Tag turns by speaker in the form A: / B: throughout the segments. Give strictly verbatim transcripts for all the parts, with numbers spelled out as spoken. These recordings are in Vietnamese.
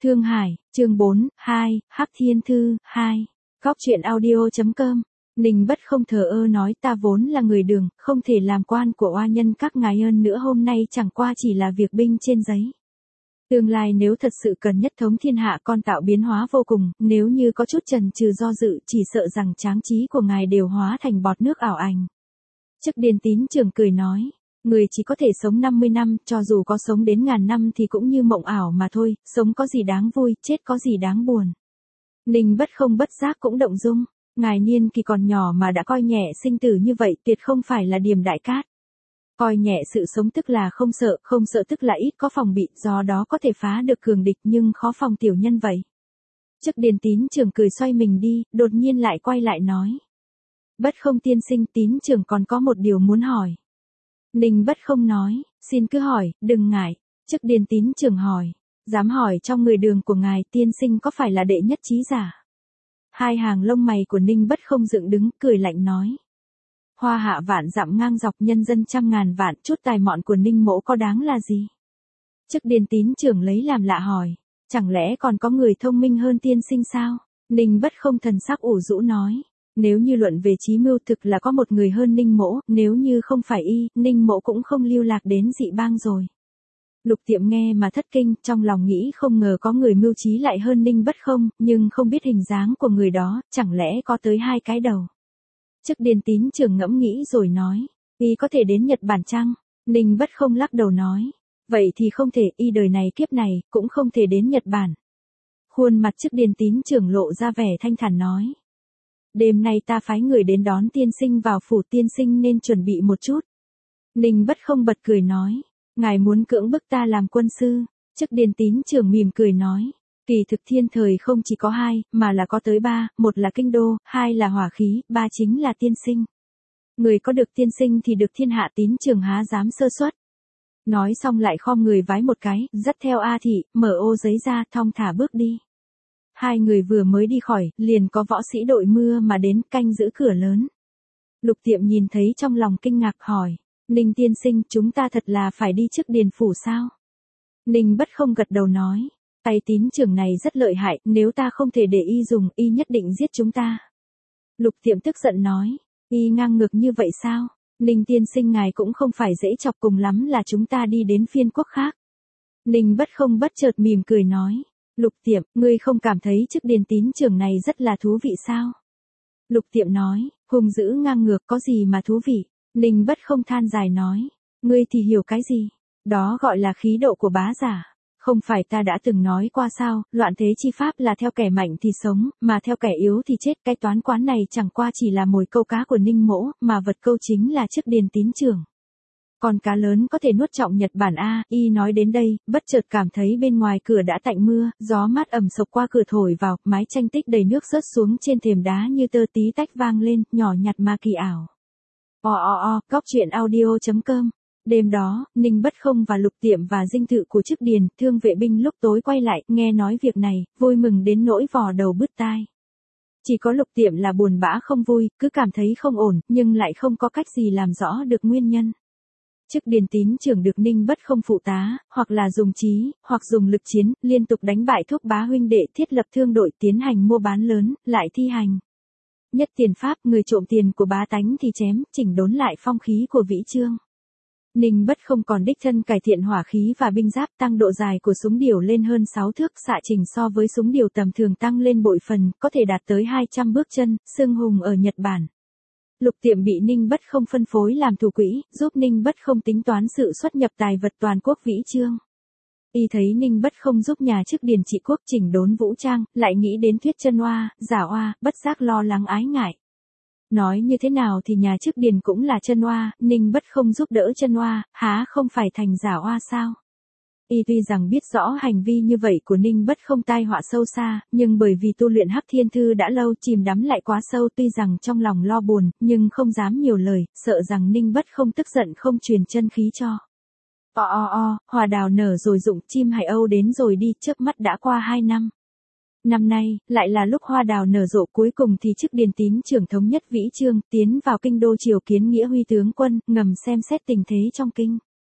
A: Thương Hải, chương bốn, hai, Hắc Thiên Thư, hai. Góc truyện audio.com. Ninh Bất Không thờ ơ nói ta vốn là người Đường, không thể làm quan của oa nhân các ngài ơn nữa, hôm nay chẳng qua chỉ là việc binh trên giấy. Tương lai nếu thật sự cần nhất thống thiên hạ, con tạo biến hóa vô cùng, nếu như có chút chần chừ do dự, chỉ sợ rằng tráng trí của ngài đều hóa thành bọt nước ảo ảnh. Chức Điền Tín Trường cười nói. Người chỉ có thể sống năm mươi năm, cho dù có sống đến ngàn năm thì cũng như mộng ảo mà thôi, sống có gì đáng vui, chết có gì đáng buồn. Ninh Bất Không bất giác cũng động dung, ngài niên kỳ còn nhỏ mà đã coi nhẹ sinh tử như vậy, tuyệt không phải là điềm đại cát. Coi nhẹ sự sống tức là không sợ, không sợ tức là ít có phòng bị, do đó có thể phá được cường địch nhưng khó phòng tiểu nhân vậy. Chức Điền Tín Trường cười xoay mình đi, đột nhiên lại quay lại nói. Bất Không tiên sinh, Tín Trường còn có một điều muốn hỏi. Ninh Bất Không nói, xin cứ hỏi, đừng ngại. Chức Điền Tín Trường hỏi, dám hỏi trong người Đường của ngài, tiên sinh có phải là đệ nhất trí giả? Hai hàng lông mày của Ninh Bất Không dựng đứng, cười lạnh nói. Hoa hạ vạn dặm ngang dọc, nhân dân trăm ngàn vạn, chút tài mọn của Ninh mỗ có đáng là gì? Chức Điền Tín Trường lấy làm lạ hỏi, chẳng lẽ còn có người thông minh hơn tiên sinh sao? Ninh Bất Không thần sắc ủ rũ nói. Nếu như luận về trí mưu, thực là có một người hơn Ninh mỗ, nếu như không phải y, Ninh mỗ cũng không lưu lạc đến dị bang rồi. Lục Tiệm nghe mà thất kinh, trong lòng nghĩ không ngờ có người mưu trí lại hơn Ninh Bất Không, nhưng không biết hình dáng của người đó, chẳng lẽ có tới hai cái đầu. Chức Điền Tín Trường ngẫm nghĩ rồi nói, y có thể đến Nhật Bản chăng? Ninh Bất Không lắc đầu nói, vậy thì không thể, y đời này kiếp này, cũng không thể đến Nhật Bản. Khuôn mặt Chức Điền Tín Trường lộ ra vẻ thanh thản nói. Đêm nay ta phái người đến đón tiên sinh vào phủ, tiên sinh nên chuẩn bị một chút. Ninh Bất Không bật cười nói, ngài muốn cưỡng bức ta làm quân sư? Chức Điền Tín Trường mỉm cười nói, kỳ thực thiên thời không chỉ có hai, mà là có tới ba, một là kinh đô, hai là hỏa khí, ba chính là tiên sinh. Người có được tiên sinh thì được thiên hạ, Tín Trường há dám sơ suất. Nói xong lại khom người vái một cái, dắt theo A Thị, mở ô giấy ra, thong thả bước đi. Hai người vừa mới đi khỏi, liền có võ sĩ đội mưa mà đến canh giữ cửa lớn. Lục Tiệm nhìn thấy trong lòng kinh ngạc hỏi, Ninh tiên sinh, chúng ta thật là phải đi trước Điền phủ sao? Ninh Bất Không gật đầu nói, tay Tín Trường này rất lợi hại, nếu ta không thể để y dùng, y nhất định giết chúng ta. Lục Tiệm tức giận nói, y ngang ngược như vậy sao? Ninh tiên sinh ngài cũng không phải dễ chọc, cùng lắm là chúng ta đi đến phiên quốc khác. Ninh Bất Không bất chợt mỉm cười nói. Lục Tiệm, ngươi không cảm thấy Chức Điền Tín Trường này rất là thú vị sao? Lục Tiệm nói, hung dữ ngang ngược có gì mà thú vị? Ninh Bất Không than dài nói, ngươi thì hiểu cái gì? Đó gọi là khí độ của bá giả. Không phải ta đã từng nói qua sao, loạn thế chi pháp là theo kẻ mạnh thì sống, mà theo kẻ yếu thì chết. Cái toán quán này chẳng qua chỉ là mồi câu cá của Ninh mỗ, mà vật câu chính là Chức Điền Tín Trường. Còn cá lớn có thể nuốt trọng Nhật Bản a. Y nói đến đây, bất chợt cảm thấy bên ngoài cửa đã tạnh mưa, gió mát ẩm sộc qua cửa thổi vào, mái tranh tích đầy nước rớt xuống trên thềm đá như tơ tí tách vang lên, nhỏ nhặt mà kỳ ảo. O o o, góc truyện audio.com. Đêm đó, Ninh Bất Không và Lục Tiệm và dinh thự của Chức Điền, thương vệ binh lúc tối quay lại, nghe nói việc này, vui mừng đến nỗi vò đầu bứt tai. Chỉ có Lục Tiệm là buồn bã không vui, cứ cảm thấy không ổn, nhưng lại không có cách gì làm rõ được nguyên nhân. Chức Điền Tín Trường được Ninh Bất Không phụ tá, hoặc là dùng trí, hoặc dùng lực chiến, liên tục đánh bại Thúc bá huynh đệ, thiết lập thương đội, tiến hành mua bán lớn, lại thi hành nhất tiền pháp, người trộm tiền của bá tánh thì chém, chỉnh đốn lại phong khí của Vĩ Chương. Ninh Bất Không còn đích thân cải thiện hỏa khí và binh giáp, tăng độ dài của súng điểu lên hơn sáu thước, xạ trình so với súng điểu tầm thường tăng lên bội phần, có thể đạt tới hai trăm bước chân, xưng hùng ở Nhật Bản. Lục Tiệm bị Ninh Bất Không phân phối làm thủ quỹ, giúp Ninh Bất Không tính toán sự xuất nhập tài vật toàn quốc Vĩ Chương. Y thấy Ninh Bất Không giúp nhà Chức Điền trị quốc, chỉnh đốn vũ trang, lại nghĩ đến thuyết chân oa, giả oa, bất giác lo lắng ái ngại. Nói như thế nào thì nhà Chức Điền cũng là chân oa, Ninh Bất Không giúp đỡ chân oa, há không phải thành giả oa sao? Y tuy rằng biết rõ hành vi như vậy của Ninh Bất Không tai họa sâu xa, nhưng bởi vì tu luyện Hắc Thiên Thư đã lâu, chìm đắm lại quá sâu, tuy rằng trong lòng lo buồn, nhưng không dám nhiều lời, sợ rằng Ninh Bất Không tức giận không truyền chân khí cho. O o o, hoa đào nở rồi rụng, chim hải âu đến rồi đi, chớp mắt đã qua hai năm. Năm nay, lại là lúc hoa đào nở rộ, cuối cùng thì Chức Điền Tín Trường thống nhất Vĩ Chương, tiến vào kinh đô triều kiến Nghĩa Huy tướng quân, ngầm xem xét tình thế trong kinh.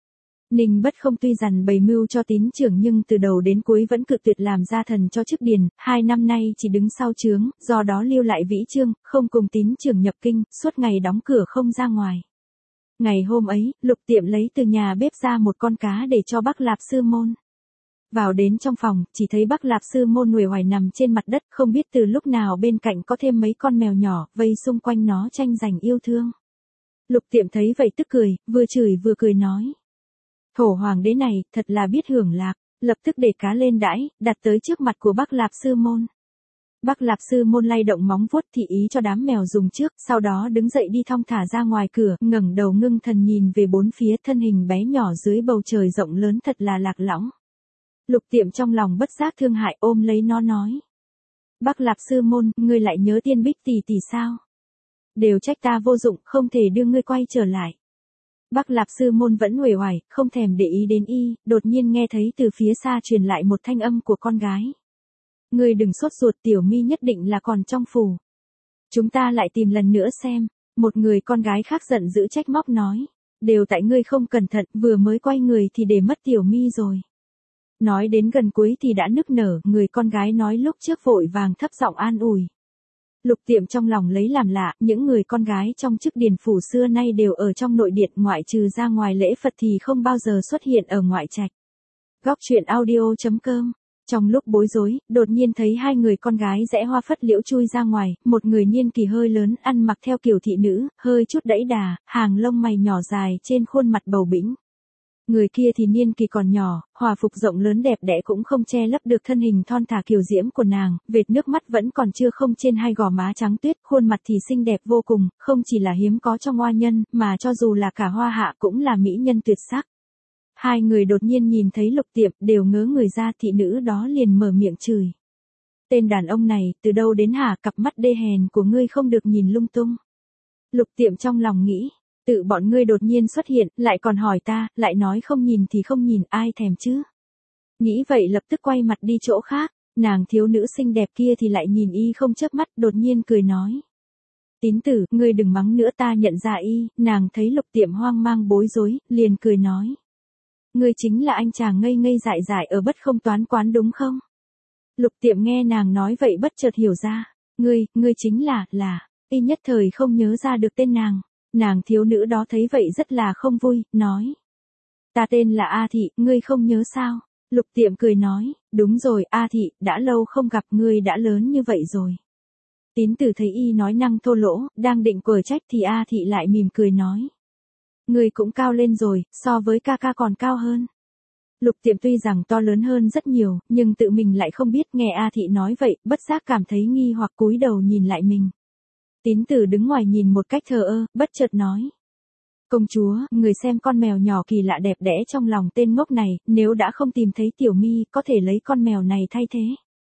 A: Ninh Bất Không tuy dằn bày mưu cho Tín Trưởng nhưng từ đầu đến cuối vẫn cự tuyệt làm gia thần cho chức điền, hai năm nay chỉ đứng sau trướng, do đó lưu lại Vĩ Chương, không cùng Tín Trưởng nhập kinh, suốt ngày đóng cửa không ra ngoài. Ngày hôm ấy, Lục Tiệm lấy từ nhà bếp ra một con cá để cho Bắc Lạp Sư Môn. Vào đến trong phòng, chỉ thấy Bắc Lạp Sư Môn uể oải nằm trên mặt đất, không biết từ lúc nào bên cạnh có thêm mấy con mèo nhỏ, vây xung quanh nó tranh giành yêu thương. Lục Tiệm thấy vậy tức cười, vừa chửi vừa cười nói. Thổ hoàng đế này, thật là biết hưởng lạc, lập tức để cá lên đãi, đặt tới trước mặt của Bắc Lạp Sư Môn. Bắc Lạp Sư Môn lay động móng vuốt thị ý cho đám mèo dùng trước, sau đó đứng dậy đi thong thả ra ngoài cửa, ngẩng đầu ngưng thần nhìn về bốn phía, thân hình bé nhỏ dưới bầu trời rộng lớn thật là lạc lõng. Lục Tiệm trong lòng bất giác thương hại ôm lấy nó nói. Bắc Lạp Sư Môn, ngươi lại nhớ Tiên Bích tỷ tỷ sao? Đều trách ta vô dụng, không thể đưa ngươi quay trở lại. Bắc Lạp Sư Môn vẫn uể oải, không thèm để ý đến y, đột nhiên nghe thấy từ phía xa truyền lại một thanh âm của con gái. Ngươi đừng sốt ruột, Tiểu Mi nhất định là còn trong phủ. Chúng ta lại tìm lần nữa xem. Một người con gái khác giận dữ trách móc nói. Đều tại ngươi không cẩn thận, vừa mới quay người thì để mất Tiểu Mi rồi. Nói đến gần cuối thì đã nức nở, người con gái nói lúc trước vội vàng thấp giọng an ủi. Lục Tiệm trong lòng lấy làm lạ, những người con gái trong chức điền phủ xưa nay đều ở trong nội điện, ngoại trừ ra ngoài lễ Phật thì không bao giờ xuất hiện ở ngoại trạch. Góc truyện audio chấm com. Trong lúc bối rối, đột nhiên thấy hai người con gái rẽ hoa phất liễu chui ra ngoài, một người niên kỳ hơi lớn, ăn mặc theo kiểu thị nữ, hơi chút đẫy đà, hàng lông mày nhỏ dài trên khuôn mặt bầu bĩnh. Người kia thì niên kỳ còn nhỏ, hòa phục rộng lớn đẹp đẽ cũng không che lấp được thân hình thon thả kiều diễm của nàng, vệt nước mắt vẫn còn chưa không trên hai gò má trắng tuyết, khuôn mặt thì xinh đẹp vô cùng, không chỉ là hiếm có trong hoa nhân, mà cho dù là cả hoa hạ cũng là mỹ nhân tuyệt sắc. Hai người đột nhiên nhìn thấy Lục Tiệm, đều ngớ người ra, thị nữ đó liền mở miệng chửi. Tên đàn ông này, từ đâu đến hả, cặp mắt đê hèn của ngươi không được nhìn lung tung. Lục Tiệm trong lòng nghĩ. Tự bọn ngươi đột nhiên xuất hiện, lại còn hỏi ta, lại nói không nhìn thì không nhìn, ai thèm chứ. Nghĩ vậy lập tức quay mặt đi chỗ khác, nàng thiếu nữ xinh đẹp kia thì lại nhìn y không chớp mắt, đột nhiên cười nói. Tín tử, ngươi đừng mắng nữa, ta nhận ra y. Nàng thấy Lục Tiệm hoang mang bối rối, liền cười nói. Ngươi chính là anh chàng ngây ngây dại dại ở Bất Không Toán quán đúng không? Lục Tiệm nghe nàng nói vậy bất chợt hiểu ra, ngươi, ngươi chính là, là, y nhất thời không nhớ ra được tên nàng. Nàng thiếu nữ đó thấy vậy rất là không vui, nói. Ta tên là A Thị, ngươi không nhớ sao? Lục Tiệm cười nói, đúng rồi A Thị, đã lâu không gặp ngươi đã lớn như vậy rồi. Tín tử thấy y nói năng thô lỗ, đang định quở trách thì A Thị lại mỉm cười nói. Ngươi cũng cao lên rồi, so với ca ca còn cao hơn. Lục Tiệm tuy rằng to lớn hơn rất nhiều, nhưng tự mình lại không biết, nghe A Thị nói vậy, bất giác cảm thấy nghi hoặc cúi đầu nhìn lại mình. Tín tử đứng ngoài nhìn một cách thờ ơ, bất chợt nói. Công chúa, người xem con mèo nhỏ kỳ lạ đẹp đẽ trong lòng tên ngốc này, nếu đã không tìm thấy Tiểu Mi, có thể lấy con mèo này thay thế.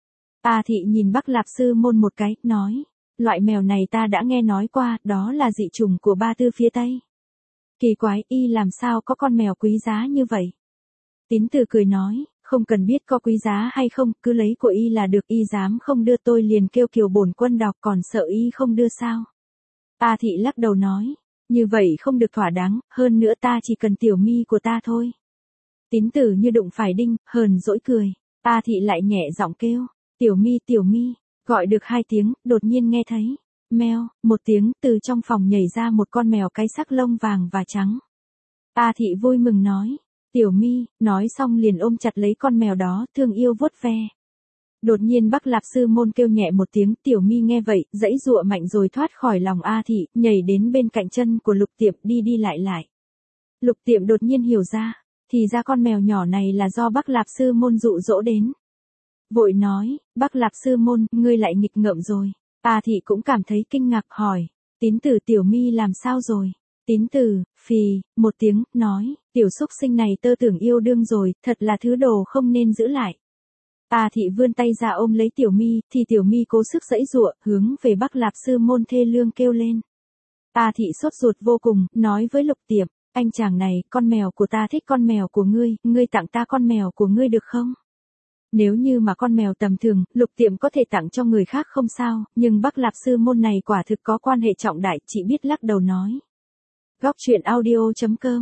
A: A Thị nhìn Bắc Lạp Sư Môn một cái, nói. Loại mèo này ta đã nghe nói qua, đó là dị chủng của Ba Tư phía Tây. Kỳ quái, y làm sao có con mèo quý giá như vậy? Tín tử cười nói. Không cần biết có quý giá hay không, cứ lấy của y là được, y dám không đưa tôi liền kêu Kiều bổn quân đọc, còn sợ y không đưa sao? A Thị lắc đầu nói, như vậy không được thỏa đáng, hơn nữa ta chỉ cần Tiểu Mi của ta thôi. Tín tử như đụng phải đinh, hờn dỗi cười. A Thị lại nhẹ giọng kêu, Tiểu Mi, Tiểu Mi, gọi được hai tiếng, đột nhiên nghe thấy, meo, một tiếng, từ trong phòng nhảy ra một con mèo cái sắc lông vàng và trắng. A Thị vui mừng nói. Tiểu Mi, nói xong liền ôm chặt lấy con mèo đó, thương yêu vuốt ve. Đột nhiên Bắc Lạp Sư Môn kêu nhẹ một tiếng, Tiểu Mi nghe vậy, dãy dụa mạnh rồi thoát khỏi lòng A Thị, nhảy đến bên cạnh chân của Lục Tiệm, đi đi lại lại. Lục Tiệm đột nhiên hiểu ra, thì ra con mèo nhỏ này là do Bắc Lạp Sư Môn dụ dỗ đến. Vội nói, Bắc Lạp Sư Môn, ngươi lại nghịch ngợm rồi. A Thị cũng cảm thấy kinh ngạc hỏi, tín tử Tiểu Mi làm sao rồi? Tín tử, phì, một tiếng, nói, tiểu xúc sinh này tơ tưởng yêu đương rồi, thật là thứ đồ không nên giữ lại. A Thị vươn tay ra ôm lấy Tiểu Mi, thì Tiểu Mi cố sức giãy giụa, hướng về Bắc Lạp Sư Môn thê lương kêu lên. A Thị sốt ruột vô cùng, nói với Lục Tiệm, anh chàng này, con mèo của ta thích con mèo của ngươi, ngươi tặng ta con mèo của ngươi được không? Nếu như mà con mèo tầm thường, Lục Tiệm có thể tặng cho người khác không sao, nhưng Bắc Lạp Sư Môn này quả thực có quan hệ trọng đại, chị biết lắc đầu nói. Góc truyện audio chấm com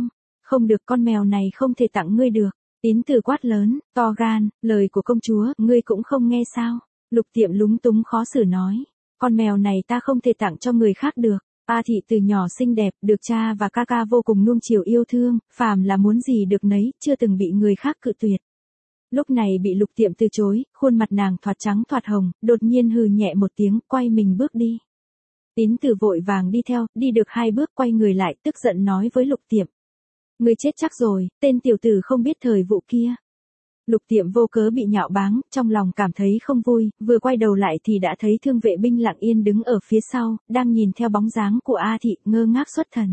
A: không được, con mèo này không thể tặng ngươi được. Tín Từ quát lớn, to gan, lời của công chúa, ngươi cũng không nghe sao? Lục Tiệm lúng túng khó xử nói, con mèo này ta không thể tặng cho người khác được. A Thị từ nhỏ xinh đẹp, được cha và ca ca vô cùng nuông chiều yêu thương, phàm là muốn gì được nấy, chưa từng bị người khác cự tuyệt. Lúc này bị Lục Tiệm từ chối, khuôn mặt nàng thoạt trắng thoạt hồng, đột nhiên hừ nhẹ một tiếng, quay mình bước đi. Tín Từ vội vàng đi theo, đi được hai bước quay người lại, tức giận nói với Lục Tiệm. Ngươi chết chắc rồi, tên tiểu tử không biết thời vụ kia. Lục Tiệm vô cớ bị nhạo báng, trong lòng cảm thấy không vui, vừa quay đầu lại thì đã thấy Thương Vệ Binh lặng yên đứng ở phía sau, đang nhìn theo bóng dáng của A Thị, ngơ ngác xuất thần.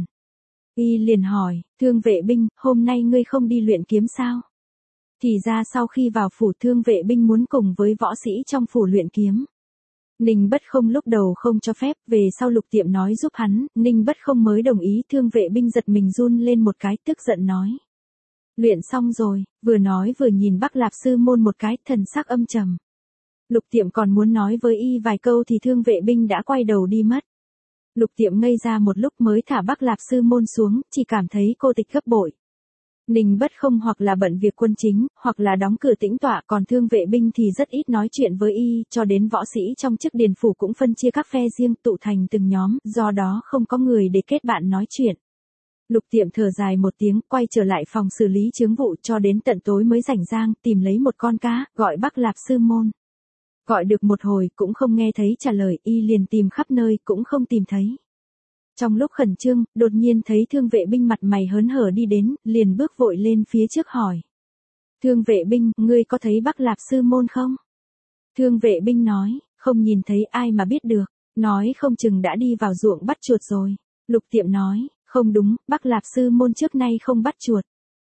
A: Y liền hỏi, Thương Vệ Binh, hôm nay ngươi không đi luyện kiếm sao? Thì ra sau khi vào phủ, Thương Vệ Binh muốn cùng với võ sĩ trong phủ luyện kiếm. Ninh Bất Không lúc đầu không cho phép, về sau Lục Tiệm nói giúp hắn, Ninh Bất Không mới đồng ý. Thương Vệ Binh giật mình run lên một cái, tức giận nói. Luyện xong rồi, vừa nói vừa nhìn Bắc Lạp Sư Môn một cái, thần sắc âm trầm. Lục Tiệm còn muốn nói với y vài câu thì Thương Vệ Binh đã quay đầu đi mất. Lục Tiệm ngây ra một lúc mới thả Bắc Lạp Sư Môn xuống, chỉ cảm thấy cô tịch gấp bội. Ninh Bất Không hoặc là bận việc quân chính, hoặc là đóng cửa tĩnh tọa, còn Thương Vệ Binh thì rất ít nói chuyện với y, cho đến võ sĩ trong chức điền phủ cũng phân chia các phe riêng, tụ thành từng nhóm, do đó không có người để kết bạn nói chuyện. Lục Tiệm thở dài một tiếng, quay trở lại phòng xử lý chướng vụ, cho đến tận tối mới rảnh rang tìm lấy một con cá, gọi Bắc Lạp Sư Môn. Gọi được một hồi cũng không nghe thấy trả lời, y liền tìm khắp nơi cũng không tìm thấy. Trong lúc khẩn trương, đột nhiên thấy Thương Vệ Binh mặt mày hớn hở đi đến, liền bước vội lên phía trước hỏi. Thương Vệ Binh, ngươi có thấy Bắc Lạp Sư Môn không? Thương Vệ Binh nói, không nhìn thấy ai mà biết được, nói không chừng đã đi vào ruộng bắt chuột rồi. Lục Tiệm nói, không đúng, Bắc Lạp Sư Môn trước nay không bắt chuột.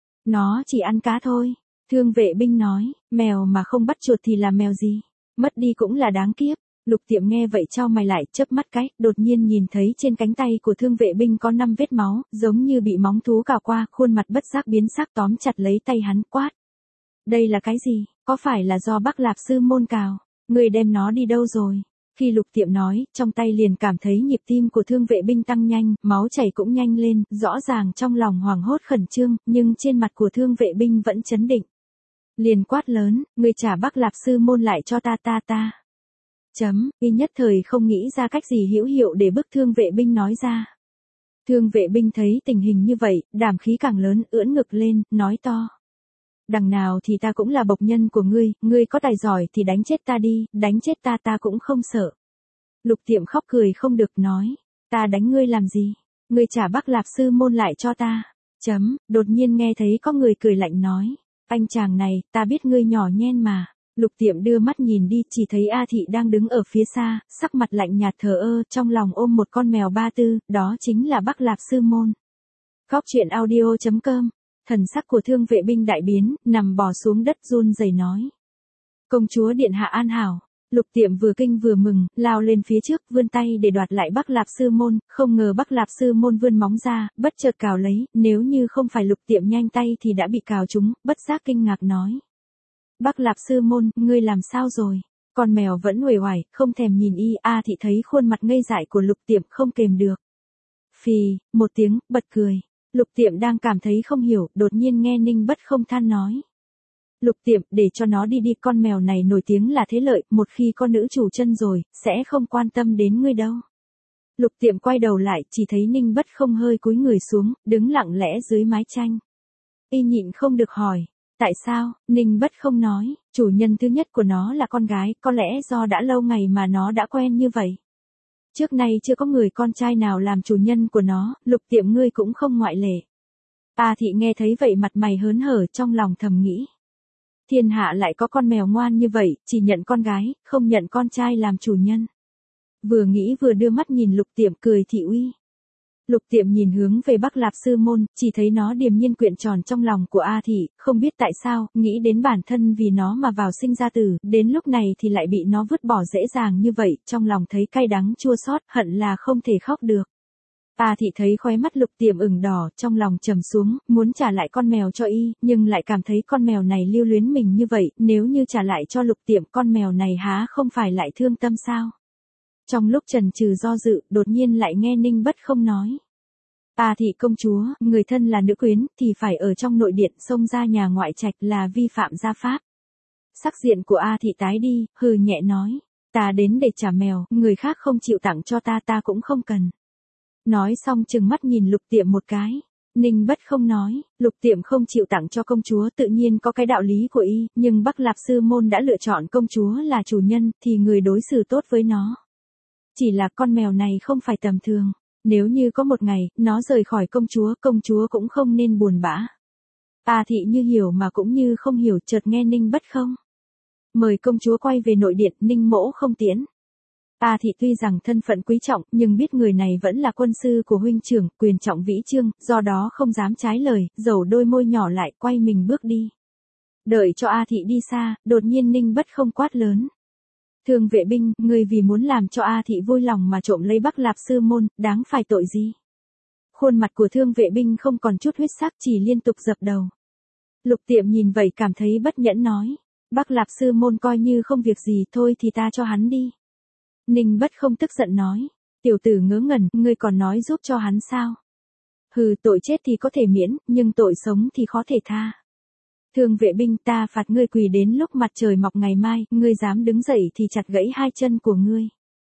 A: Nó chỉ ăn cá thôi. Thương Vệ Binh nói, mèo mà không bắt chuột thì là mèo gì? Mất đi cũng là đáng kiếp. Lục Tiệm nghe vậy chau mày lại, chớp mắt cái, đột nhiên nhìn thấy trên cánh tay của Thương Vệ Binh có năm vết máu, giống như bị móng thú cào qua, khuôn mặt bất giác biến sắc, tóm chặt lấy tay hắn, quát. Đây là cái gì, có phải là do Bắc Lạp Sư Môn cào? Người đem nó đi đâu rồi? Khi Lục Tiệm nói, trong tay liền cảm thấy nhịp tim của Thương Vệ Binh tăng nhanh, máu chảy cũng nhanh lên, rõ ràng trong lòng hoảng hốt khẩn trương, nhưng trên mặt của Thương Vệ Binh vẫn trấn định. Liền quát lớn, người trả Bắc Lạp Sư Môn lại cho ta ta ta. Chấm, y nhất thời không nghĩ ra cách gì hữu hiệu để bức Thương Vệ Binh nói ra. Thương Vệ Binh thấy tình hình như vậy, đảm khí càng lớn, ưỡn ngực lên, nói to. Đằng nào thì ta cũng là bộc nhân của ngươi, ngươi có tài giỏi thì đánh chết ta đi, đánh chết ta ta cũng không sợ. Lục Tiệm khóc cười không được, nói, ta đánh ngươi làm gì, ngươi trả Bắc Lạp Sư Môn lại cho ta. Chấm, đột nhiên nghe thấy có người cười lạnh nói, anh chàng này, ta biết ngươi nhỏ nhen mà. Lục Tiệm đưa mắt nhìn đi, chỉ thấy A Thị đang đứng ở phía xa, sắc mặt lạnh nhạt thờ ơ, trong lòng ôm một con mèo ba tư, đó chính là Bắc Lạp Sư Môn. Góc truyện audio chấm com. Thần sắc của Thương Vệ Binh đại biến, nằm bò xuống đất run rẩy nói. Công chúa điện hạ an hảo. Lục Tiệm vừa kinh vừa mừng, lao lên phía trước, vươn tay để đoạt lại Bắc Lạp Sư Môn, không ngờ Bắc Lạp Sư Môn vươn móng ra, bất chợt cào lấy, nếu như không phải Lục Tiệm nhanh tay thì đã bị cào trúng, bất giác kinh ngạc nói. Bắc Lạp Sư Môn, ngươi làm sao rồi? Con mèo vẫn uể oải, không thèm nhìn y. A Thị thấy khuôn mặt ngây dại của Lục Tiệm không kềm được. Phì, một tiếng, bật cười. Lục Tiệm đang cảm thấy không hiểu, đột nhiên nghe Ninh Bất Không than nói. Lục Tiệm, để cho nó đi đi, con mèo này nổi tiếng là thế lợi, một khi con nữ chủ chân rồi, sẽ không quan tâm đến ngươi đâu. Lục Tiệm quay đầu lại, chỉ thấy Ninh Bất Không hơi cúi người xuống, đứng lặng lẽ dưới mái tranh. Y nhịn không được hỏi. Tại sao? Ninh Bất Không nói, chủ nhân thứ nhất của nó là con gái, có lẽ do đã lâu ngày mà nó đã quen như vậy. Trước nay chưa có người con trai nào làm chủ nhân của nó, Lục Tiệm ngươi cũng không ngoại lệ. A Thị nghe thấy vậy mặt mày hớn hở, trong lòng thầm nghĩ. Thiên hạ lại có con mèo ngoan như vậy, chỉ nhận con gái, không nhận con trai làm chủ nhân. Vừa nghĩ vừa đưa mắt nhìn Lục Tiệm cười thị uy. Lục Tiệm nhìn hướng về Bắc Lạp Sư Môn, chỉ thấy nó điềm nhiên quyện tròn trong lòng của A Thị, không biết tại sao, nghĩ đến bản thân vì nó mà vào sinh ra tử, đến lúc này thì lại bị nó vứt bỏ dễ dàng như vậy, trong lòng thấy cay đắng chua xót, hận là không thể khóc được. A Thị thấy khóe mắt Lục Tiệm ửng đỏ, trong lòng trầm xuống, muốn trả lại con mèo cho y, nhưng lại cảm thấy con mèo này lưu luyến mình như vậy, nếu như trả lại cho Lục Tiệm, con mèo này há không phải lại thương tâm sao? Trong lúc chần chừ do dự, đột nhiên lại nghe Ninh Bất Không nói. A thị công chúa, người thân là nữ quyến, thì phải ở trong nội điện, xông ra nhà ngoại trạch là vi phạm gia pháp. Sắc diện của A thị tái đi, hừ nhẹ nói. Ta đến để trả mèo, người khác không chịu tặng cho ta ta cũng không cần. Nói xong chừng mắt nhìn Lục Tiệm một cái. Ninh Bất không nói, Lục Tiệm không chịu tặng cho công chúa tự nhiên có cái đạo lý của y, nhưng Bắc Lạp Sư Môn đã lựa chọn công chúa là chủ nhân, thì người đối xử tốt với nó. Chỉ là con mèo này không phải tầm thường, nếu như có một ngày, nó rời khỏi công chúa, công chúa cũng không nên buồn bã. A thị như hiểu mà cũng như không hiểu, chợt nghe Ninh Bất không mời công chúa quay về nội điện, Ninh mỗ không tiễn. A thị tuy rằng thân phận quý trọng, nhưng biết người này vẫn là quân sư của huynh trưởng, quyền trọng vĩ chương, do đó không dám trái lời, dầu đôi môi nhỏ lại, quay mình bước đi. Đợi cho A thị đi xa, đột nhiên Ninh Bất không quát lớn. Thương vệ binh, người vì muốn làm cho A thị vui lòng mà trộm lấy Bắc Lạp Sư Môn, đáng phải tội gì? Khuôn mặt của thương vệ binh không còn chút huyết sắc, chỉ liên tục dập đầu. Lục Tiệm nhìn vậy cảm thấy bất nhẫn nói. Bắc Lạp Sư Môn coi như không việc gì, thôi thì ta cho hắn đi. Ninh Bất không tức giận nói. Tiểu tử ngớ ngẩn, ngươi còn nói giúp cho hắn sao? Hừ, tội chết thì có thể miễn, nhưng tội sống thì khó thể tha. Thương vệ binh, ta phạt ngươi quỳ đến lúc mặt trời mọc ngày mai, ngươi dám đứng dậy thì chặt gãy hai chân của ngươi.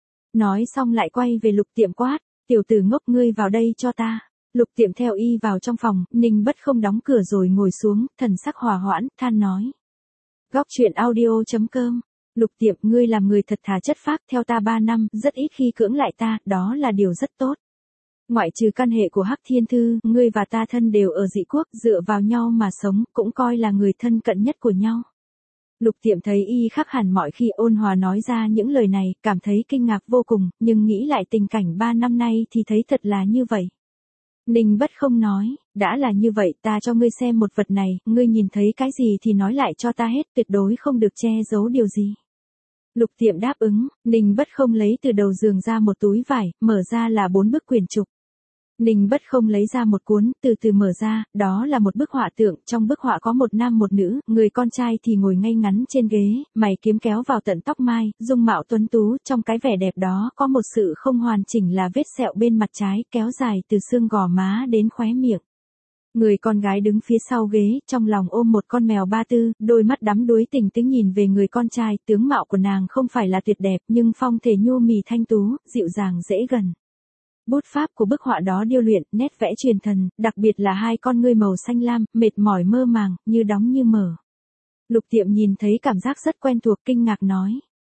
A: Nói xong lại quay về Lục Tiệm quát. Tiểu tử ngốc, ngươi vào đây cho ta. Lục Tiệm theo y vào trong phòng, Ninh Bất không đóng cửa rồi ngồi xuống, thần sắc hòa hoãn, than nói. Góc truyện audio chấm com. Lục Tiệm, ngươi làm người thật thà chất phác, theo ta ba năm, rất ít khi cưỡng lại ta, đó là điều rất tốt. Ngoại trừ căn hệ của Hắc Thiên Thư, ngươi và ta thân đều ở dị quốc, dựa vào nhau mà sống, cũng coi là người thân cận nhất của nhau. Lục Tiệm thấy y khác hẳn mọi khi, ôn hòa nói ra những lời này, cảm thấy kinh ngạc vô cùng, nhưng nghĩ lại tình cảnh ba năm nay thì thấy thật là như vậy. Ninh Bất không nói, đã là như vậy, ta cho ngươi xem một vật này, ngươi nhìn thấy cái gì thì nói lại cho ta hết, tuyệt đối không được che giấu điều gì. Lục Tiệm đáp ứng, Ninh Bất không lấy từ đầu giường ra một túi vải, mở ra là bốn bức quyển trục. Ninh Bất không lấy ra một cuốn, từ từ mở ra, đó là một bức họa tượng, trong bức họa có một nam một nữ, người con trai thì ngồi ngay ngắn trên ghế, mày kiếm kéo vào tận tóc mai, dung mạo tuấn tú, trong cái vẻ đẹp đó có một sự không hoàn chỉnh là vết sẹo bên mặt trái, kéo dài từ xương gò má đến khóe miệng. Người con gái đứng phía sau ghế, trong lòng ôm một con mèo ba tư, đôi mắt đắm đuối tình tứ nhìn về người con trai, tướng mạo của nàng không phải là tuyệt đẹp, nhưng phong thể nhu mì thanh tú, dịu dàng dễ gần. Bút pháp của bức họa đó điêu luyện, nét vẽ truyền thần, đặc biệt là hai con ngươi màu xanh lam, mệt mỏi mơ màng, như đóng như mở. Lục Tiệm nhìn thấy cảm giác rất quen thuộc, kinh ngạc nói.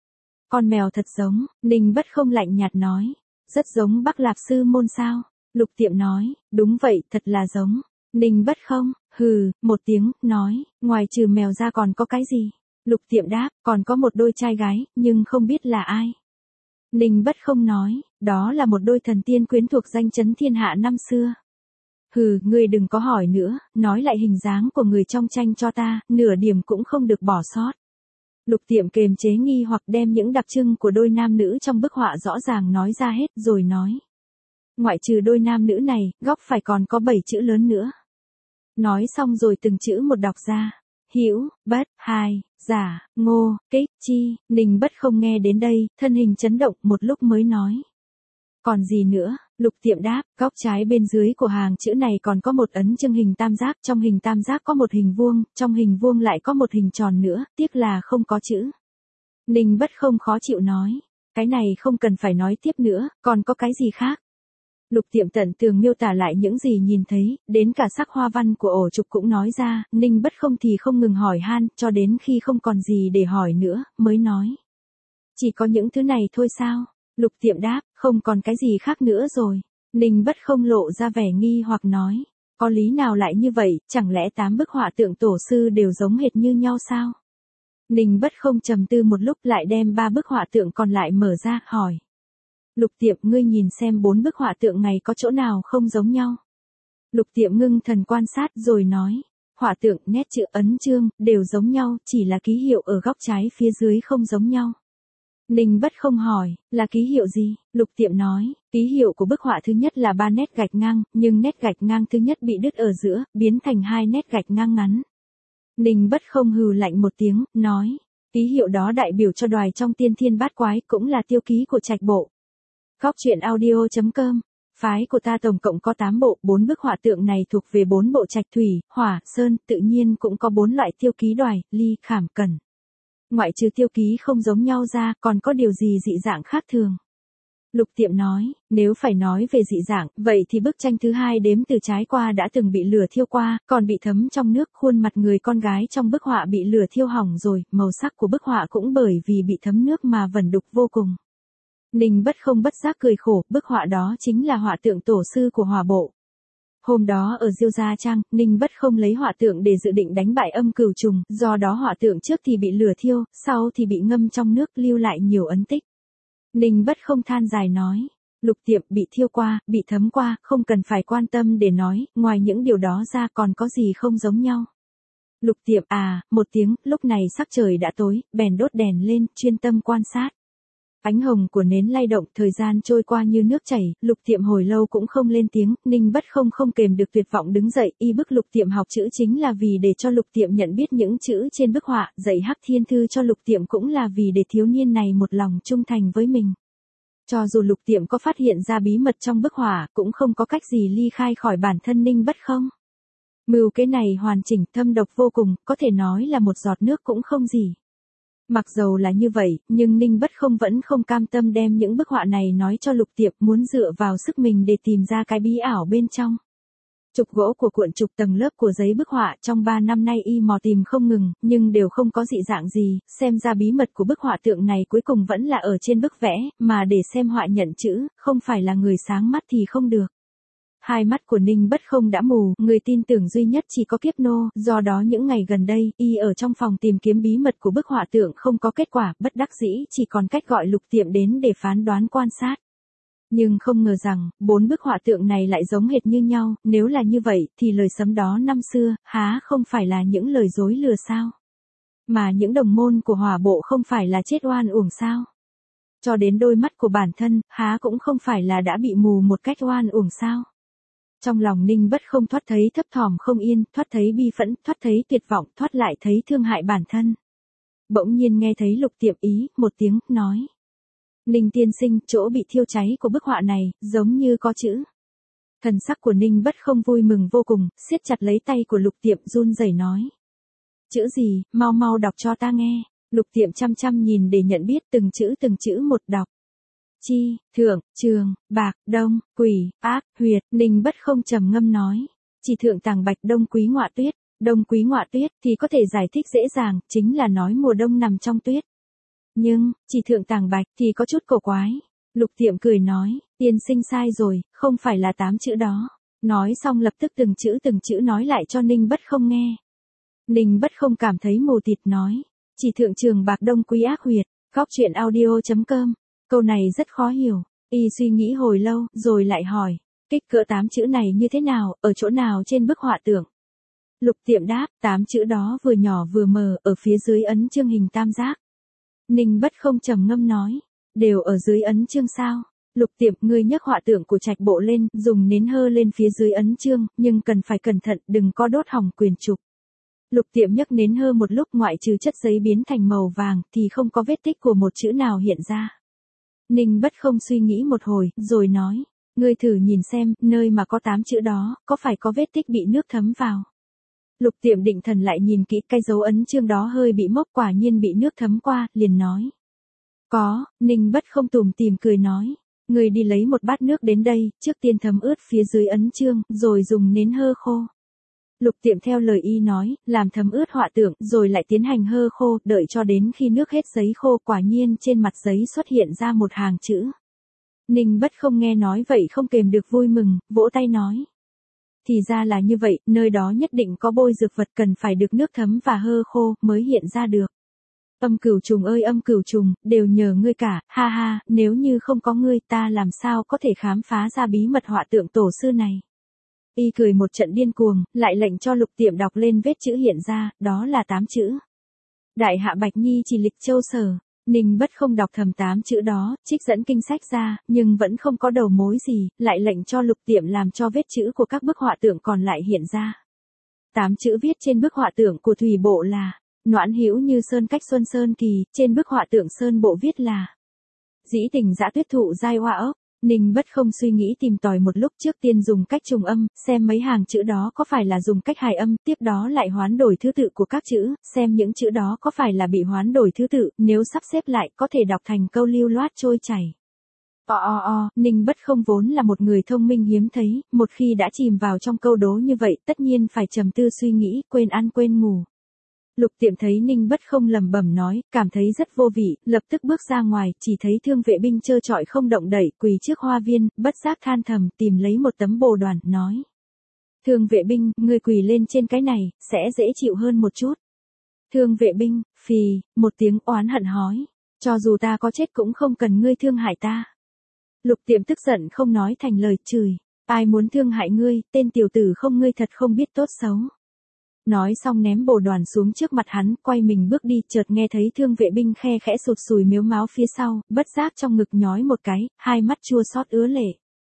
A: Con mèo thật giống, Ninh Bất không lạnh nhạt nói. Rất giống Bắc Lạp Sư Môn sao? Lục Tiệm nói, đúng vậy, thật là giống. Ninh Bất không, hừ, một tiếng, nói, ngoài trừ mèo ra còn có cái gì? Lục Tiệm đáp, còn có một đôi trai gái, nhưng không biết là ai. Ninh Bất không nói, đó là một đôi thần tiên quyến thuộc danh chấn thiên hạ năm xưa. Hừ, ngươi đừng có hỏi nữa, nói lại hình dáng của người trong tranh cho ta, nửa điểm cũng không được bỏ sót. Lục Tiệm kềm chế nghi hoặc đem những đặc trưng của đôi nam nữ trong bức họa rõ ràng nói ra hết, rồi nói. Ngoại trừ đôi nam nữ này, góc phải còn có bảy chữ lớn nữa. Nói xong rồi từng chữ một đọc ra. Hữu, Bất, Hai, Giả, Ngô, Kích, Chi. Ninh Bất không nghe đến đây, thân hình chấn động, một lúc mới nói. Còn gì nữa? Lục Tiệm đáp, góc trái bên dưới của hàng chữ này còn có một ấn chương hình tam giác, trong hình tam giác có một hình vuông, trong hình vuông lại có một hình tròn nữa, tiếc là không có chữ. Ninh Bất không khó chịu nói, cái này không cần phải nói tiếp nữa, còn có cái gì khác? Lục Tiệm tận tường miêu tả lại những gì nhìn thấy, đến cả sắc hoa văn của ổ trục cũng nói ra, Ninh Bất không thì không ngừng hỏi han, cho đến khi không còn gì để hỏi nữa, mới nói. Chỉ có những thứ này thôi sao? Lục Tiệm đáp, không còn cái gì khác nữa rồi. Ninh Bất không lộ ra vẻ nghi hoặc nói, có lý nào lại như vậy, chẳng lẽ tám bức họa tượng tổ sư đều giống hệt như nhau sao? Ninh Bất không trầm tư một lúc lại đem ba bức họa tượng còn lại mở ra, hỏi. Lục Tiệm, ngươi nhìn xem bốn bức họa tượng này có chỗ nào không giống nhau. Lục Tiệm ngưng thần quan sát rồi nói, họa tượng, nét chữ, ấn chương, đều giống nhau, chỉ là ký hiệu ở góc trái phía dưới không giống nhau. Ninh Bất không hỏi, là ký hiệu gì? Lục Tiệm nói, ký hiệu của bức họa thứ nhất là ba nét gạch ngang, nhưng nét gạch ngang thứ nhất bị đứt ở giữa, biến thành hai nét gạch ngang ngắn. Ninh Bất không hừ lạnh một tiếng, nói, ký hiệu đó đại biểu cho đoài trong tiên thiên bát quái, cũng là tiêu ký của trạch bộ. Góc truyện audio chấm com Phái của ta tổng cộng có tám bộ, bốn bức họa tượng này thuộc về bốn bộ trạch thủy, hỏa, sơn, tự nhiên cũng có bốn loại tiêu ký đoài, ly, khảm, cẩn. Ngoại trừ tiêu ký không giống nhau ra, còn có điều gì dị dạng khác thường? Lục Tiệm nói, nếu phải nói về dị dạng, vậy thì bức tranh thứ hai đếm từ trái qua đã từng bị lửa thiêu qua, còn bị thấm trong nước, khuôn mặt người con gái trong bức họa bị lửa thiêu hỏng rồi, màu sắc của bức họa cũng bởi vì bị thấm nước mà vẩn đục vô cùng. Ninh Bất không bất giác cười khổ, bức họa đó chính là họa tượng tổ sư của hỏa bộ. Hôm đó ở Diêu Gia Trang, Ninh Bất không lấy họa tượng để dự định đánh bại âm cửu trùng, do đó họa tượng trước thì bị lửa thiêu, sau thì bị ngâm trong nước lưu lại nhiều ấn tích. Ninh Bất không than dài nói, Lục Tiệm bị thiêu qua, bị thấm qua, không cần phải quan tâm để nói, ngoài những điều đó ra còn có gì không giống nhau. Lục Tiệm à, một tiếng, lúc này sắc trời đã tối, bèn đốt đèn lên, chuyên tâm quan sát. Ánh hồng của nến lay động, thời gian trôi qua như nước chảy, Lục Tiệm hồi lâu cũng không lên tiếng, Ninh Bất không không kềm được tuyệt vọng đứng dậy, y bức Lục Tiệm học chữ chính là vì để cho Lục Tiệm nhận biết những chữ trên bức họa, dạy Hắc Thiên Thư cho Lục Tiệm cũng là vì để thiếu niên này một lòng trung thành với mình. Cho dù Lục Tiệm có phát hiện ra bí mật trong bức họa, cũng không có cách gì ly khai khỏi bản thân Ninh Bất không. Mưu kế này hoàn chỉnh, thâm độc vô cùng, có thể nói là một giọt nước cũng không gì. Mặc dầu là như vậy, nhưng Ninh Bất không vẫn không cam tâm đem những bức họa này nói cho Lục Tiệm, muốn dựa vào sức mình để tìm ra cái bí ảo bên trong. Trục gỗ của cuộn trục tầng lớp của giấy bức họa trong ba năm nay y mò tìm không ngừng, nhưng đều không có dị dạng gì, xem ra bí mật của bức họa tượng này cuối cùng vẫn là ở trên bức vẽ, mà để xem họa nhận chữ, không phải là người sáng mắt thì không được. Hai mắt của Ninh Bất không đã mù, người tin tưởng duy nhất chỉ có Kiếp Nô, do đó những ngày gần đây, y ở trong phòng tìm kiếm bí mật của bức họa tượng không có kết quả, bất đắc dĩ chỉ còn cách gọi Lục Tiệm đến để phán đoán quan sát. Nhưng không ngờ rằng, bốn bức họa tượng này lại giống hệt như nhau, nếu là như vậy, thì lời sấm đó năm xưa, há không phải là những lời dối lừa sao? Mà những đồng môn của hỏa bộ không phải là chết oan uổng sao? Cho đến đôi mắt của bản thân, há cũng không phải là đã bị mù một cách oan uổng sao? Trong lòng Ninh Bất không thoát thấy thấp thỏm không yên, thoát thấy bi phẫn, thoát thấy tuyệt vọng, thoát lại thấy thương hại bản thân. Bỗng nhiên nghe thấy Lục Tiệm ý, một tiếng, nói. Ninh tiên sinh, chỗ bị thiêu cháy của bức họa này, giống như có chữ. Thần sắc của Ninh Bất không vui mừng vô cùng, siết chặt lấy tay của Lục Tiệm run rẩy nói. Chữ gì, mau mau đọc cho ta nghe. Lục Tiệm chăm chăm nhìn để nhận biết từng chữ từng chữ một đọc. Chi, thượng, trường, bạc, đông, quỷ, ác, huyệt, Ninh Bất không trầm ngâm nói. Chỉ thượng tàng bạch đông quý ngọa tuyết, đông quý ngọa tuyết thì có thể giải thích dễ dàng, chính là nói mùa đông nằm trong tuyết. Nhưng, chỉ thượng tàng bạch thì có chút cổ quái. Lục Tiệm cười nói, tiên sinh sai rồi, không phải là tám chữ đó. Nói xong lập tức từng chữ từng chữ nói lại cho Ninh Bất không nghe. Ninh Bất không cảm thấy mù tịt nói, chỉ thượng trường bạc đông quý ác huyệt, góc truyện audio chấm com. Câu này rất khó hiểu, y suy nghĩ hồi lâu, rồi lại hỏi, kích cỡ tám chữ này như thế nào, ở chỗ nào trên bức họa tượng? Lục Tiệm đáp, tám chữ đó vừa nhỏ vừa mờ, ở phía dưới ấn chương hình tam giác. Ninh Bất không trầm ngâm nói, đều ở dưới ấn chương sao? Lục Tiệm, ngươi nhấc họa tượng của trạch bộ lên, dùng nến hơ lên phía dưới ấn chương, nhưng cần phải cẩn thận, đừng có đốt hỏng quyền trục. Lục Tiệm nhấc nến hơ một lúc, ngoại trừ chất giấy biến thành màu vàng, thì không có vết tích của một chữ nào hiện ra. Ninh Bất không suy nghĩ một hồi, rồi nói, ngươi thử nhìn xem, nơi mà có tám chữ đó, có phải có vết tích bị nước thấm vào? Lục Tiệm định thần lại nhìn kỹ, cái dấu ấn chương đó hơi bị mốc, quả nhiên bị nước thấm qua, liền nói. Có, Ninh Bất không tủm tỉm cười nói, ngươi đi lấy một bát nước đến đây, trước tiên thấm ướt phía dưới ấn chương, rồi dùng nến hơ khô. Lục Tiệm theo lời y nói, làm thấm ướt họa tượng, rồi lại tiến hành hơ khô, đợi cho đến khi nước hết giấy khô, quả nhiên trên mặt giấy xuất hiện ra một hàng chữ. Ninh Bất không nghe nói vậy không kềm được vui mừng, vỗ tay nói. Thì ra là như vậy, nơi đó nhất định có bôi dược vật cần phải được nước thấm và hơ khô, mới hiện ra được. Âm Cửu Trùng ơi âm Cửu Trùng, đều nhờ ngươi cả, ha ha, nếu như không có ngươi ta làm sao có thể khám phá ra bí mật họa tượng tổ sư này. Y cười một trận điên cuồng, lại lệnh cho Lục Tiệm đọc lên vết chữ hiện ra, đó là tám chữ. Đại hạ Bạch Nhi chỉ lịch châu sở. Ninh Bất không đọc thầm tám chữ đó, trích dẫn kinh sách ra, nhưng vẫn không có đầu mối gì, lại lệnh cho Lục Tiệm làm cho vết chữ của các bức họa tượng còn lại hiện ra. Tám chữ viết trên bức họa tượng của Thủy Bộ là, Noãn Hữu Như Sơn cách Xuân Sơn Kỳ, trên bức họa tượng Sơn Bộ viết là, Dĩ Tình Dã Tuyết Thụ Giai Hoa Ốc. Ninh Bất không suy nghĩ tìm tòi một lúc, trước tiên dùng cách trùng âm, xem mấy hàng chữ đó có phải là dùng cách hài âm, tiếp đó lại hoán đổi thứ tự của các chữ, xem những chữ đó có phải là bị hoán đổi thứ tự, nếu sắp xếp lại có thể đọc thành câu lưu loát trôi chảy. O o o, Ninh Bất không vốn là một người thông minh hiếm thấy, một khi đã chìm vào trong câu đố như vậy tất nhiên phải trầm tư suy nghĩ, quên ăn quên ngủ. Lục Tiệm thấy Ninh Bất không lẩm bẩm nói, cảm thấy rất vô vị, lập tức bước ra ngoài, chỉ thấy Thương Vệ Binh trơ trọi không động đậy, quỳ trước hoa viên, bất giác than thầm, tìm lấy một tấm bồ đoàn, nói. Thương Vệ Binh, ngươi quỳ lên trên cái này, sẽ dễ chịu hơn một chút. Thương Vệ Binh, phì, một tiếng oán hận hói, cho dù ta có chết cũng không cần ngươi thương hại ta. Lục Tiệm tức giận không nói thành lời, chửi, ai muốn thương hại ngươi, tên tiểu tử không, ngươi thật không biết tốt xấu. Nói xong ném bồ đoàn xuống trước mặt hắn, quay mình bước đi, chợt nghe thấy Thương Vệ Binh khe khẽ sụt sùi miếu máu phía sau, bất giác trong ngực nhói một cái, hai mắt chua xót ứa lệ.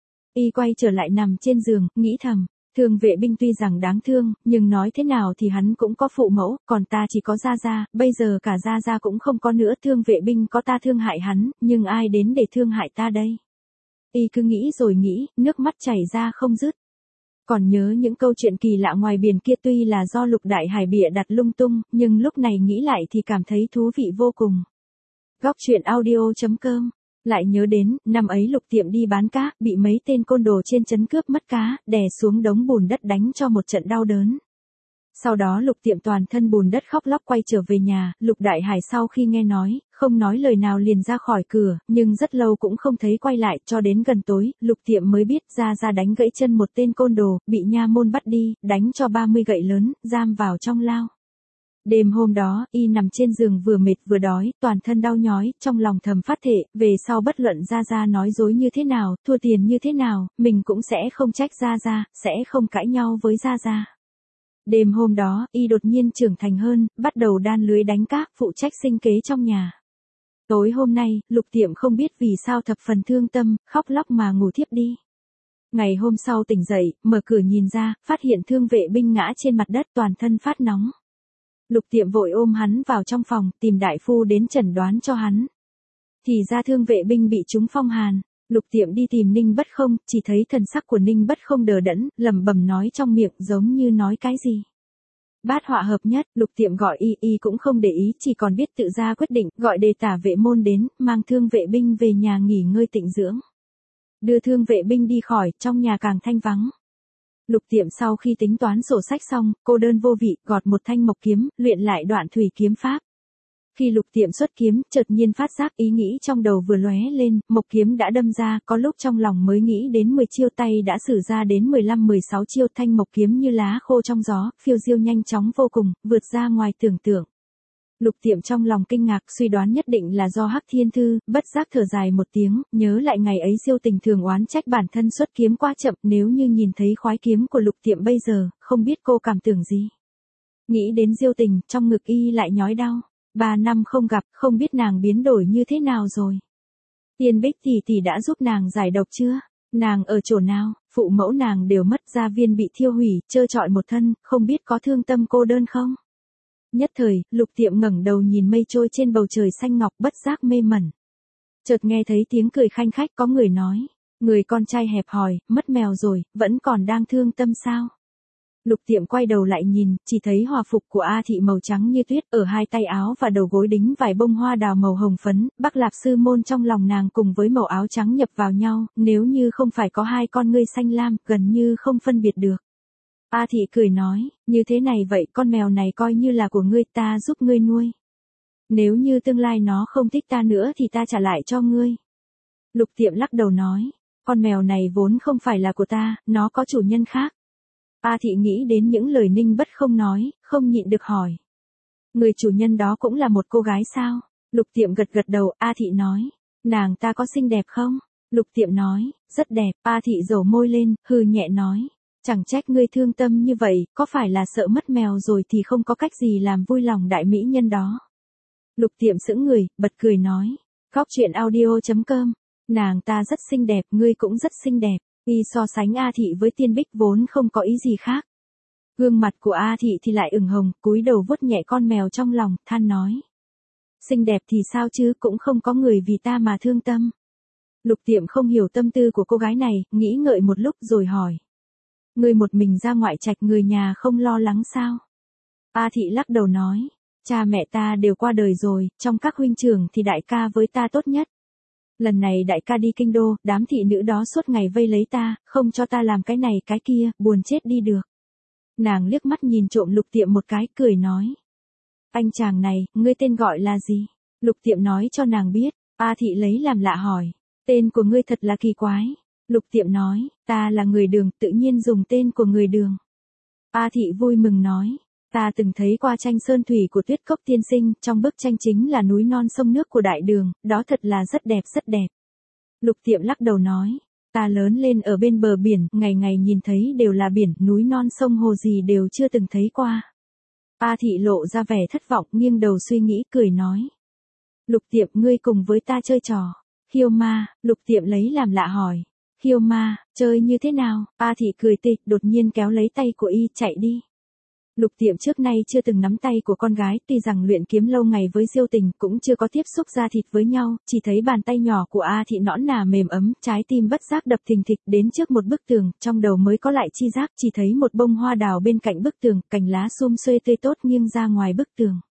A: Y quay trở lại nằm trên giường, nghĩ thầm, Thương Vệ Binh tuy rằng đáng thương, nhưng nói thế nào thì hắn cũng có phụ mẫu, còn ta chỉ có Gia Gia, bây giờ cả Gia Gia cũng không có nữa, Thương Vệ Binh có ta thương hại hắn, nhưng ai đến để thương hại ta đây? Y cứ nghĩ rồi nghĩ, nước mắt chảy ra không dứt. Còn nhớ những câu chuyện kỳ lạ ngoài biển kia, tuy là do Lục Đại Hải bịa đặt lung tung, nhưng lúc này nghĩ lại thì cảm thấy thú vị vô cùng. Góc truyện audio chấm com. Lại nhớ đến, năm ấy Lục Tiệm đi bán cá, bị mấy tên côn đồ trên trấn cướp mất cá, đè xuống đống bùn đất đánh cho một trận đau đớn. Sau đó Lục Tiệm toàn thân bùn đất khóc lóc quay trở về nhà, Lục Đại Hải sau khi nghe nói, không nói lời nào liền ra khỏi cửa, nhưng rất lâu cũng không thấy quay lại, cho đến gần tối, Lục Tiệm mới biết Gia Gia đánh gãy chân một tên côn đồ, bị nha môn bắt đi, đánh cho ba mươi gậy lớn, giam vào trong lao. Đêm hôm đó, y nằm trên giường vừa mệt vừa đói, toàn thân đau nhói, trong lòng thầm phát thệ, về sau bất luận Gia Gia nói dối như thế nào, thua tiền như thế nào, mình cũng sẽ không trách Gia Gia, sẽ không cãi nhau với Gia Gia. Đêm hôm đó, y đột nhiên trưởng thành hơn, bắt đầu đan lưới đánh cá, phụ trách sinh kế trong nhà. Tối hôm nay, Lục Tiệm không biết vì sao thập phần thương tâm, khóc lóc mà ngủ thiếp đi. Ngày hôm sau tỉnh dậy, mở cửa nhìn ra, phát hiện Thương Vệ Binh ngã trên mặt đất, toàn thân phát nóng. Lục Tiệm vội ôm hắn vào trong phòng, tìm đại phu đến chẩn đoán cho hắn. Thì ra Thương Vệ Binh bị trúng phong hàn. Lục Tiệm đi tìm Ninh Bất không, chỉ thấy thần sắc của Ninh Bất không đờ đẫn, lẩm bẩm nói trong miệng giống như nói cái gì. Bát họa hợp nhất, Lục Tiệm gọi y, y cũng không để ý, chỉ còn biết tự ra quyết định, gọi Đề Tả Vệ môn đến, mang Thương Vệ Binh về nhà nghỉ ngơi tịnh dưỡng. Đưa Thương Vệ Binh đi khỏi, trong nhà càng thanh vắng. Lục Tiệm sau khi tính toán sổ sách xong, cô đơn vô vị, gọt một thanh mộc kiếm, luyện lại đoạn thủy kiếm pháp. Khi Lục Tiệm xuất kiếm, chợt nhiên phát giác, ý nghĩ trong đầu vừa lóe lên, mộc kiếm đã đâm ra, có lúc trong lòng mới nghĩ đến mười chiêu, tay đã sử ra đến mười lăm mười sáu chiêu, thanh mộc kiếm như lá khô trong gió, phiêu diêu nhanh chóng vô cùng, vượt ra ngoài tưởng tượng. Lục Tiệm trong lòng kinh ngạc, suy đoán nhất định là do Hắc Thiên Thư, bất giác thở dài một tiếng, nhớ lại ngày ấy Diêu Tình thường oán trách bản thân xuất kiếm quá chậm, nếu như nhìn thấy khoái kiếm của Lục Tiệm bây giờ, không biết cô cảm tưởng gì. Nghĩ đến Diêu Tình, trong ngực y lại nhói đau. Ba năm không gặp, không biết nàng biến đổi như thế nào rồi. Tiên Bích tỷ tỷ đã giúp nàng giải độc chưa? Nàng ở chỗ nào? Phụ mẫu nàng đều mất, gia viên bị thiêu hủy, trơ trọi một thân, không biết có thương tâm cô đơn không? Nhất thời, Lục Tiệm ngẩng đầu nhìn mây trôi trên bầu trời xanh ngọc, bất giác mê mẩn. Chợt nghe thấy tiếng cười khanh khách, có người nói, người con trai hẹp hòi, mất mèo rồi, vẫn còn đang thương tâm sao? Lục Tiệm quay đầu lại nhìn, chỉ thấy hòa phục của A Thị màu trắng như tuyết, ở hai tay áo và đầu gối đính vài bông hoa đào màu hồng phấn, Bắc Lạp Sư Môn trong lòng nàng cùng với màu áo trắng nhập vào nhau, nếu như không phải có hai con ngươi xanh lam, gần như không phân biệt được. A Thị cười nói, như thế này vậy, con mèo này coi như là của ngươi, ta giúp ngươi nuôi. Nếu như tương lai nó không thích ta nữa thì ta trả lại cho ngươi. Lục Tiệm lắc đầu nói, con mèo này vốn không phải là của ta, nó có chủ nhân khác. A Thị nghĩ đến những lời Ninh Bất không nói, không nhịn được hỏi. Người chủ nhân đó cũng là một cô gái sao? Lục Tiệm gật gật đầu, A Thị nói. Nàng ta có xinh đẹp không? Lục Tiệm nói, rất đẹp. A Thị dầu môi lên, hừ nhẹ nói. Chẳng trách ngươi thương tâm như vậy, có phải là sợ mất mèo rồi thì không có cách gì làm vui lòng đại mỹ nhân đó. Lục Tiệm sững người, bật cười nói. Góc truyện audio chấm com. Nàng ta rất xinh đẹp, ngươi cũng rất xinh đẹp. Y so sánh A Thị với Tiên Bích vốn không có ý gì khác. Gương mặt của A Thị thì lại ửng hồng, cúi đầu vuốt nhẹ con mèo trong lòng, than nói. Xinh đẹp thì sao chứ, cũng không có người vì ta mà thương tâm. Lục Tiệm không hiểu tâm tư của cô gái này, nghĩ ngợi một lúc rồi hỏi. Ngươi một mình ra ngoại trạch, người nhà không lo lắng sao? A Thị lắc đầu nói. Cha mẹ ta đều qua đời rồi, trong các huynh trưởng thì đại ca với ta tốt nhất. Lần này đại ca đi kinh đô, đám thị nữ đó suốt ngày vây lấy ta, không cho ta làm cái này cái kia, buồn chết đi được. Nàng liếc mắt nhìn trộm Lục Tiệm một cái, cười nói. Anh chàng này, ngươi tên gọi là gì? Lục Tiệm nói cho nàng biết. A Thị lấy làm lạ hỏi. Tên của ngươi thật là kỳ quái. Lục Tiệm nói, ta là người Đường, tự nhiên dùng tên của người Đường. A Thị vui mừng nói. Ta từng thấy qua tranh sơn thủy của Tuyết Cốc tiên sinh, trong bức tranh chính là núi non sông nước của Đại Đường, đó thật là rất đẹp rất đẹp. Lục Tiệm lắc đầu nói, ta lớn lên ở bên bờ biển, ngày ngày nhìn thấy đều là biển, núi non sông hồ gì đều chưa từng thấy qua. A Thị lộ ra vẻ thất vọng, nghiêng đầu suy nghĩ, cười nói. Lục Tiệm, ngươi cùng với ta chơi trò hiêu ma. Lục Tiệm lấy làm lạ hỏi. Hiêu ma, chơi như thế nào? A Thị cười tịch, đột nhiên kéo lấy tay của y, chạy đi. Lục Tiệm trước nay chưa từng nắm tay của con gái, tuy rằng luyện kiếm lâu ngày với Diêu Tình, cũng chưa có tiếp xúc da thịt với nhau, chỉ thấy bàn tay nhỏ của A Thị nõn nà mềm ấm, trái tim bất giác đập thình thịch, đến trước một bức tường, trong đầu mới có lại chi giác, chỉ thấy một bông hoa đào bên cạnh bức tường, cành lá sum xuê tươi tốt nghiêng ra ngoài bức tường.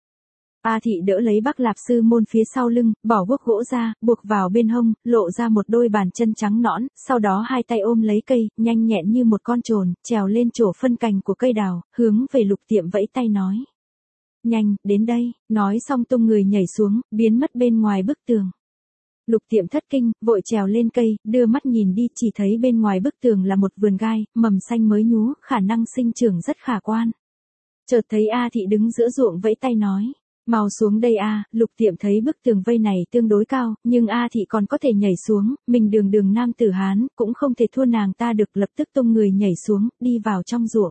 A: A Thị đỡ lấy Bắc Lạp Sư Môn phía sau lưng, bỏ guốc gỗ ra, buộc vào bên hông, lộ ra một đôi bàn chân trắng nõn, sau đó hai tay ôm lấy cây, nhanh nhẹn như một con trồn, trèo lên chỗ phân cành của cây đào, hướng về Lục Tiệm vẫy tay nói. Nhanh, đến đây, nói xong tung người nhảy xuống, biến mất bên ngoài bức tường. Lục Tiệm thất kinh, vội trèo lên cây, đưa mắt nhìn đi, chỉ thấy bên ngoài bức tường là một vườn gai, mầm xanh mới nhú, khả năng sinh trưởng rất khả quan. Chợt thấy A Thị đứng giữa ruộng vẫy tay nói. Mau xuống đây a. Lục Tiệm thấy bức tường vây này tương đối cao, nhưng A Thị còn có thể nhảy xuống, mình đường đường nam tử Hán, cũng không thể thua nàng ta được, lập tức tung người nhảy xuống, đi vào trong ruộng.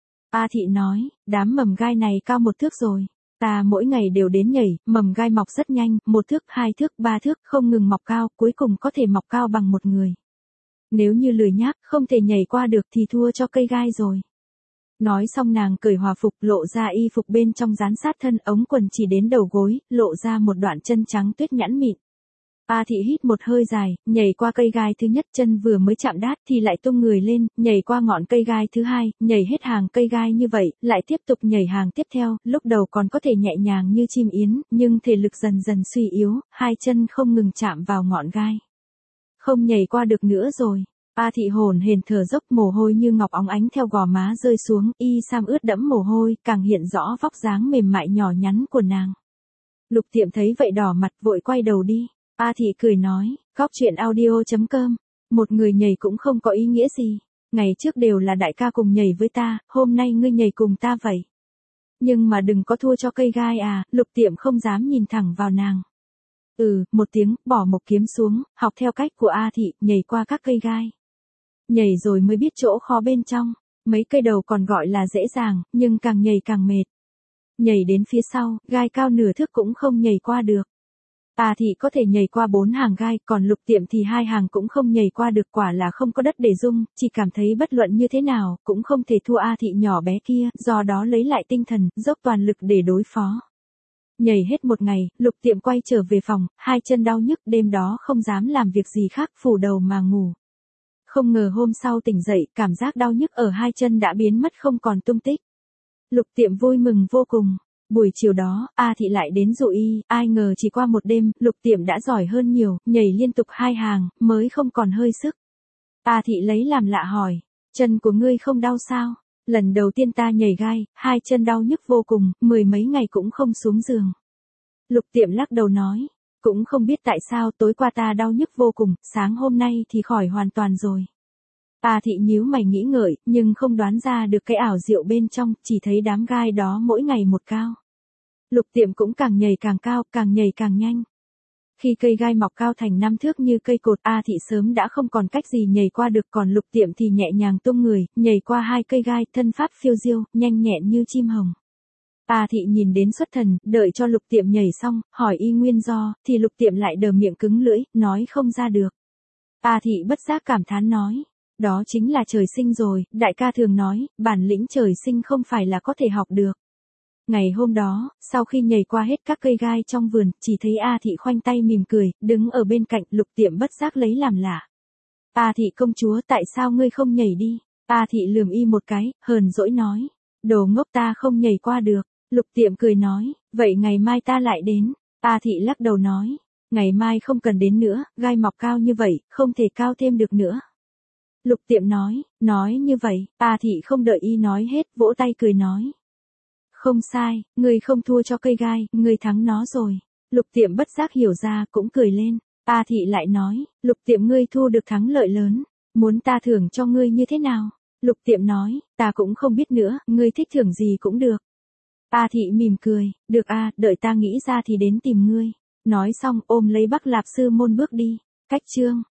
A: A Thị nói, đám mầm gai này cao một thước rồi. Ta mỗi ngày đều đến nhảy, mầm gai mọc rất nhanh, một thước, hai thước, ba thước, không ngừng mọc cao, cuối cùng có thể mọc cao bằng một người. Nếu như lười nhác, không thể nhảy qua được thì thua cho cây gai rồi. Nói xong nàng cởi hòa phục, lộ ra y phục bên trong dán sát thân, ống quần chỉ đến đầu gối, lộ ra một đoạn chân trắng tuyết nhẵn mịn. A Thị hít một hơi dài, nhảy qua cây gai thứ nhất, chân vừa mới chạm đát thì lại tung người lên, nhảy qua ngọn cây gai thứ hai, nhảy hết hàng cây gai như vậy, lại tiếp tục nhảy hàng tiếp theo, lúc đầu còn có thể nhẹ nhàng như chim yến, nhưng thể lực dần dần suy yếu, hai chân không ngừng chạm vào ngọn gai. Không nhảy qua được nữa rồi. A Thị hồn hển thở dốc, mồ hôi như ngọc óng ánh theo gò má rơi xuống, y sam ướt đẫm mồ hôi, càng hiện rõ vóc dáng mềm mại nhỏ nhắn của nàng. Lục Tiệm thấy vậy đỏ mặt, vội quay đầu đi. A Thị cười nói, góc chuyện audio chấm com, một người nhảy cũng không có ý nghĩa gì. Ngày trước đều là đại ca cùng nhảy với ta, hôm nay ngươi nhảy cùng ta vậy. Nhưng mà đừng có thua cho cây gai à. Lục Tiệm không dám nhìn thẳng vào nàng. Ừ, một tiếng, bỏ một kiếm xuống, học theo cách của A Thị, nhảy qua các cây gai. Nhảy rồi mới biết chỗ khó bên trong, mấy cây đầu còn gọi là dễ dàng, nhưng càng nhảy càng mệt. Nhảy đến phía sau, gai cao nửa thước cũng không nhảy qua được. A Thị có thể nhảy qua bốn hàng gai, còn Lục Tiệm thì hai hàng cũng không nhảy qua được, quả là không có đất để dung, chỉ cảm thấy bất luận như thế nào, cũng không thể thua A Thị nhỏ bé kia, do đó lấy lại tinh thần, dốc toàn lực để đối phó. Nhảy hết một ngày, Lục Tiệm quay trở về phòng, hai chân đau nhức, đêm đó không dám làm việc gì khác, phủ đầu mà ngủ. Không ngờ hôm sau tỉnh dậy, cảm giác đau nhức ở hai chân đã biến mất không còn tung tích. Lục Tiệm vui mừng vô cùng. Buổi chiều đó, A Thị lại đến dụ y, ai ngờ chỉ qua một đêm, Lục Tiệm đã giỏi hơn nhiều, nhảy liên tục hai hàng, mới không còn hơi sức. A Thị lấy làm lạ hỏi, chân của ngươi không đau sao? Lần đầu tiên ta nhảy gai, hai chân đau nhức vô cùng, mười mấy ngày cũng không xuống giường. Lục Tiệm lắc đầu nói, cũng không biết tại sao tối qua ta đau nhức vô cùng, sáng hôm nay thì khỏi hoàn toàn rồi. A Thị nhíu mày nghĩ ngợi, nhưng không đoán ra được cái ảo diệu bên trong, chỉ thấy đám gai đó mỗi ngày một cao. Lục Tiệm cũng càng nhảy càng cao, càng nhảy càng nhanh. Khi cây gai mọc cao thành năm thước như cây cột, A Thị sớm đã không còn cách gì nhảy qua được, còn Lục Tiệm thì nhẹ nhàng tung người, nhảy qua hai cây gai, thân pháp phiêu diêu, nhanh nhẹn như chim hồng. A Thị nhìn đến xuất thần, đợi cho Lục Tiệm nhảy xong, hỏi y nguyên do, thì Lục Tiệm lại đờ miệng cứng lưỡi, nói không ra được. A Thị bất giác cảm thán nói, đó chính là trời sinh rồi, đại ca thường nói, bản lĩnh trời sinh không phải là có thể học được. Ngày hôm đó, sau khi nhảy qua hết các cây gai trong vườn, chỉ thấy A Thị khoanh tay mỉm cười, đứng ở bên cạnh. Lục Tiệm bất giác lấy làm lạ. A Thị công chúa, tại sao ngươi không nhảy đi? A Thị lườm y một cái, hờn dỗi nói. Đồ ngốc, ta không nhảy qua được. Lục Tiệm cười nói, vậy ngày mai ta lại đến. A Thị lắc đầu nói, ngày mai không cần đến nữa, gai mọc cao như vậy, không thể cao thêm được nữa. Lục Tiệm nói, nói như vậy. A Thị không đợi y nói hết, vỗ tay cười nói. Không sai, ngươi không thua cho cây gai, ngươi thắng nó rồi. Lục Tiệm bất giác hiểu ra, cũng cười lên. A Thị lại nói, Lục Tiệm, ngươi thu được thắng lợi lớn, muốn ta thưởng cho ngươi như thế nào? Lục Tiệm nói, ta cũng không biết nữa, ngươi thích thưởng gì cũng được. A Thị mỉm cười, được a, đợi ta nghĩ ra thì đến tìm ngươi. Nói xong ôm lấy Bắc Lạp Sư Môn bước đi. Cách chương